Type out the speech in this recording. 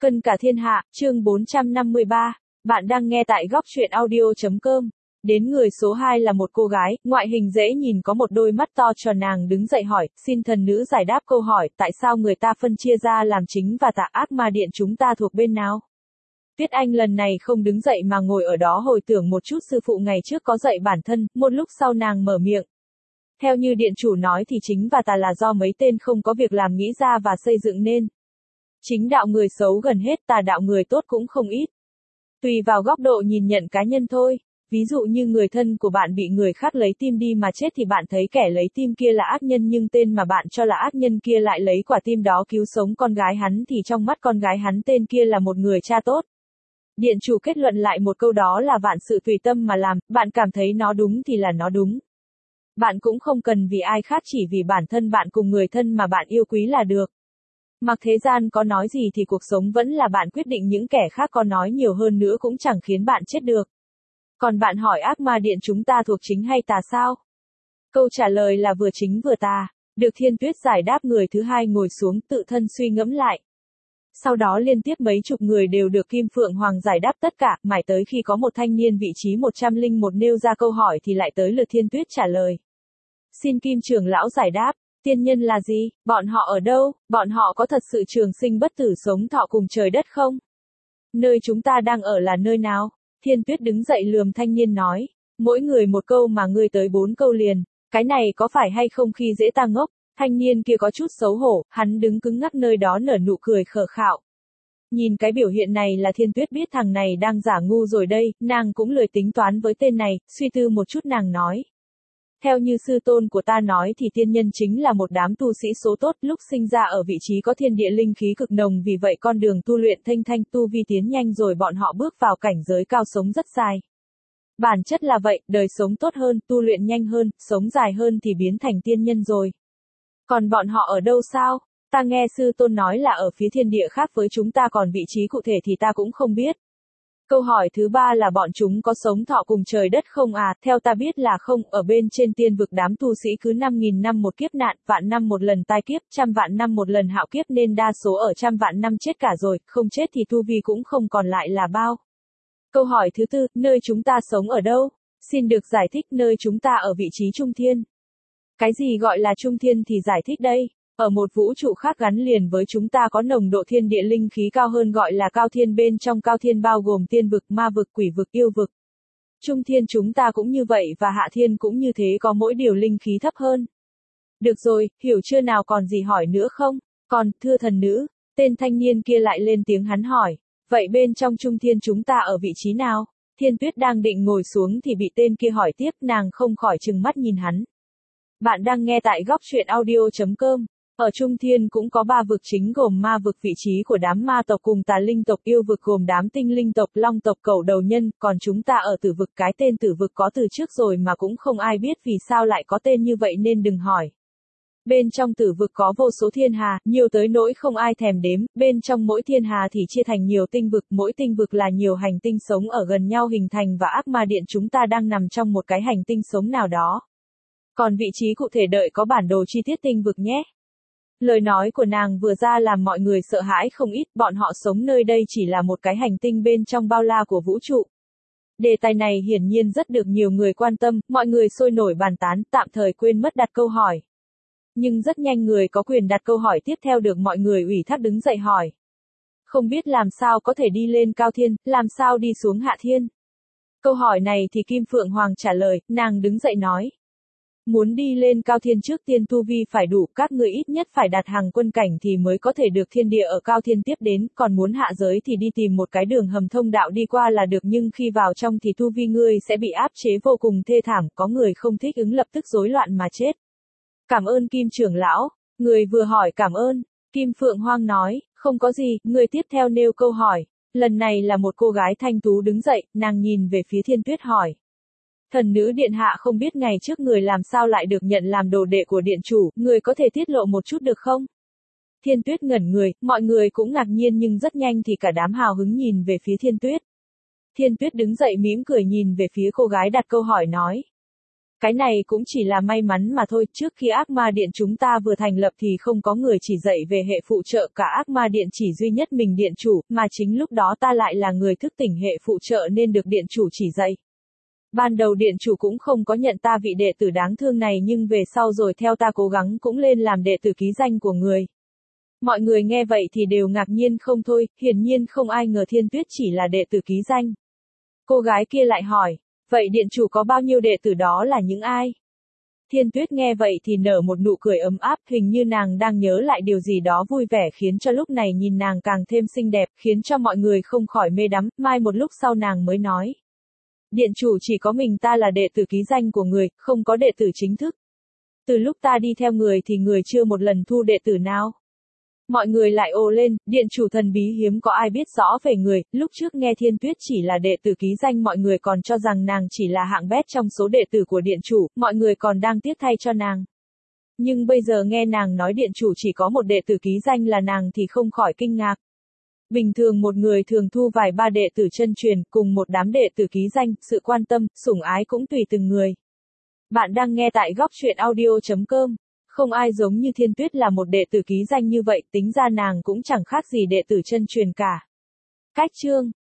Cân cả thiên hạ, chương 453. Bạn đang nghe tại góc truyện audio.com. Đến người số 2 là một cô gái, ngoại hình dễ nhìn có một đôi mắt to tròn, nàng đứng dậy hỏi, xin thần nữ giải đáp câu hỏi, tại sao người ta phân chia ra làm chính và tà, ác ma điện chúng ta thuộc bên nào? Tuyết Anh lần này không đứng dậy mà ngồi ở đó hồi tưởng một chút sư phụ ngày trước có dạy bản thân, một lúc sau nàng mở miệng. Theo như điện chủ nói thì chính và tà là do mấy tên không có việc làm nghĩ ra và xây dựng nên. Chính đạo người xấu gần hết, tà đạo người tốt cũng không ít. Tùy vào góc độ nhìn nhận cá nhân thôi. Ví dụ như người thân của bạn bị người khác lấy tim đi mà chết thì bạn thấy kẻ lấy tim kia là ác nhân, nhưng tên mà bạn cho là ác nhân kia lại lấy quả tim đó cứu sống con gái hắn, thì trong mắt con gái hắn tên kia là một người cha tốt. Điện chủ kết luận lại một câu, đó là vạn sự tùy tâm mà làm, bạn cảm thấy nó đúng thì là nó đúng. Bạn cũng không cần vì ai khác, chỉ vì bản thân bạn cùng người thân mà bạn yêu quý là được. Mặc thế gian có nói gì thì cuộc sống vẫn là bạn quyết định, những kẻ khác có nói nhiều hơn nữa cũng chẳng khiến bạn chết được. Còn bạn hỏi ác ma điện chúng ta thuộc chính hay tà sao? Câu trả lời là vừa chính vừa tà. Được Thiên Tuyết giải đáp, người thứ hai ngồi xuống tự thân suy ngẫm lại. Sau đó liên tiếp mấy chục người đều được Kim Phượng Hoàng giải đáp tất cả, mãi tới khi có một thanh niên vị trí 101 nêu ra câu hỏi thì lại tới lượt Thiên Tuyết trả lời. Xin Kim trưởng lão giải đáp, tiên nhân là gì, bọn họ ở đâu, bọn họ có thật sự trường sinh bất tử sống thọ cùng trời đất không? Nơi chúng ta đang ở là nơi nào? Thiên Tuyết đứng dậy lườm thanh niên nói, mỗi người một câu mà ngươi tới 4 câu liền, cái này có phải hay không khi dễ ta ngốc? Thanh niên kia có chút xấu hổ, hắn đứng cứng ngắc nơi đó nở nụ cười khờ khạo. Nhìn cái biểu hiện này là Thiên Tuyết biết thằng này đang giả ngu rồi đây, nàng cũng lười tính toán với tên này, suy tư một chút nàng nói. Theo như sư tôn của ta nói thì tiên nhân chính là một đám tu sĩ số tốt, lúc sinh ra ở vị trí có thiên địa linh khí cực nồng, vì vậy con đường tu luyện thanh thanh, tu vi tiến nhanh rồi bọn họ bước vào cảnh giới cao, sống rất dài. Bản chất là vậy, đời sống tốt hơn, tu luyện nhanh hơn, sống dài hơn thì biến thành tiên nhân rồi. Còn bọn họ ở đâu sao? Ta nghe sư tôn nói là ở phía thiên địa khác với chúng ta, còn vị trí cụ thể thì ta cũng không biết. Câu hỏi thứ ba là bọn chúng có sống thọ cùng trời đất không à? Theo ta biết là không, ở bên trên tiên vực đám tu sĩ cứ 5.000 năm một kiếp nạn, vạn năm một lần tai kiếp, trăm vạn năm một lần hạo kiếp, nên đa số ở trăm vạn năm chết cả rồi, không chết thì tu vi cũng không còn lại là bao. Câu hỏi thứ tư, nơi chúng ta sống ở đâu? Xin được giải thích, nơi chúng ta ở vị trí trung thiên. Cái gì gọi là trung thiên thì giải thích đây. Ở một vũ trụ khác gắn liền với chúng ta có nồng độ thiên địa linh khí cao hơn, gọi là cao thiên, bên trong cao thiên bao gồm tiên vực, ma vực, quỷ vực, yêu vực. Trung thiên chúng ta cũng như vậy và hạ thiên cũng như thế, có mỗi điều linh khí thấp hơn. Được rồi, hiểu chưa nào, còn gì hỏi nữa không? Còn, thưa thần nữ, tên thanh niên kia lại lên tiếng, hắn hỏi, vậy bên trong trung thiên chúng ta ở vị trí nào? Thiên Tuyết đang định ngồi xuống thì bị tên kia hỏi tiếp, nàng không khỏi trừng mắt nhìn hắn. Bạn đang nghe tại góc truyện audio.com. Ở Trung Thiên cũng có 3 vực chính gồm ma vực, vị trí của đám ma tộc cùng tà linh tộc, yêu vực gồm đám tinh linh tộc, long tộc, cẩu đầu nhân, còn chúng ta ở tử vực, cái tên tử vực có từ trước rồi mà cũng không ai biết vì sao lại có tên như vậy nên đừng hỏi. Bên trong tử vực có vô số thiên hà, nhiều tới nỗi không ai thèm đếm, bên trong mỗi thiên hà thì chia thành nhiều tinh vực, mỗi tinh vực là nhiều hành tinh sống ở gần nhau hình thành, và ác ma điện chúng ta đang nằm trong một cái hành tinh sống nào đó. Còn vị trí cụ thể đợi có bản đồ chi tiết tinh vực nhé. Lời nói của nàng vừa ra làm mọi người sợ hãi không ít, bọn họ sống nơi đây chỉ là một cái hành tinh bên trong bao la của vũ trụ. Đề tài này hiển nhiên rất được nhiều người quan tâm, mọi người sôi nổi bàn tán, tạm thời quên mất đặt câu hỏi. Nhưng rất nhanh người có quyền đặt câu hỏi tiếp theo được mọi người ủy thác đứng dậy hỏi. Không biết làm sao có thể đi lên cao thiên, làm sao đi xuống hạ thiên? Câu hỏi này thì Kim Phượng Hoàng trả lời, nàng đứng dậy nói. Muốn đi lên cao thiên trước tiên tu vi phải đủ, các ngươi ít nhất phải đạt hàng quân cảnh thì mới có thể được thiên địa ở cao thiên tiếp đến, còn muốn hạ giới thì đi tìm một cái đường hầm thông đạo đi qua là được, nhưng khi vào trong thì tu vi ngươi sẽ bị áp chế vô cùng thê thảm, có người không thích ứng lập tức rối loạn mà chết. Cảm ơn Kim trưởng lão, người vừa hỏi cảm ơn, Kim Phượng Hoàng nói, không có gì, người tiếp theo nêu câu hỏi, lần này là một cô gái thanh tú đứng dậy, nàng nhìn về phía Thiên Tuyết hỏi. Thần nữ điện hạ không biết ngày trước người làm sao lại được nhận làm đồ đệ của điện chủ, người có thể tiết lộ một chút được không? Thiên Tuyết ngẩn người, mọi người cũng ngạc nhiên nhưng rất nhanh thì cả đám hào hứng nhìn về phía Thiên Tuyết. Thiên Tuyết đứng dậy mỉm cười nhìn về phía cô gái đặt câu hỏi nói. Cái này cũng chỉ là may mắn mà thôi, trước khi ác ma điện chúng ta vừa thành lập thì không có người chỉ dạy về hệ phụ trợ cả ác ma điện chỉ duy nhất mình điện chủ, mà chính lúc đó ta lại là người thức tỉnh hệ phụ trợ nên được điện chủ chỉ dạy. Ban đầu điện chủ cũng không có nhận ta vị đệ tử đáng thương này nhưng về sau rồi theo ta cố gắng cũng lên làm đệ tử ký danh của người. Mọi người nghe vậy thì đều ngạc nhiên không thôi, hiển nhiên không ai ngờ Thiên Tuyết chỉ là đệ tử ký danh. Cô gái kia lại hỏi, vậy điện chủ có bao nhiêu đệ tử đó là những ai? Thiên Tuyết nghe vậy thì nở một nụ cười ấm áp, hình như nàng đang nhớ lại điều gì đó vui vẻ khiến cho lúc này nhìn nàng càng thêm xinh đẹp, khiến cho mọi người không khỏi mê đắm, mai một lúc sau nàng mới nói. Điện chủ chỉ có mình ta là đệ tử ký danh của người, không có đệ tử chính thức. Từ lúc ta đi theo người thì người chưa một lần thu đệ tử nào. Mọi người lại ồ lên, điện chủ thần bí hiếm có ai biết rõ về người, lúc trước nghe Thiên Tuyết chỉ là đệ tử ký danh mọi người còn cho rằng nàng chỉ là hạng bét trong số đệ tử của điện chủ, mọi người còn đang tiếc thay cho nàng. Nhưng bây giờ nghe nàng nói điện chủ chỉ có một đệ tử ký danh là nàng thì không khỏi kinh ngạc. Bình thường một người thường thu vài ba đệ tử chân truyền, cùng một đám đệ tử ký danh, sự quan tâm, sủng ái cũng tùy từng người. Bạn đang nghe tại góc truyện audio.com. Không ai giống như Thiên Tuyết là một đệ tử ký danh như vậy, tính ra nàng cũng chẳng khác gì đệ tử chân truyền cả. Cách chương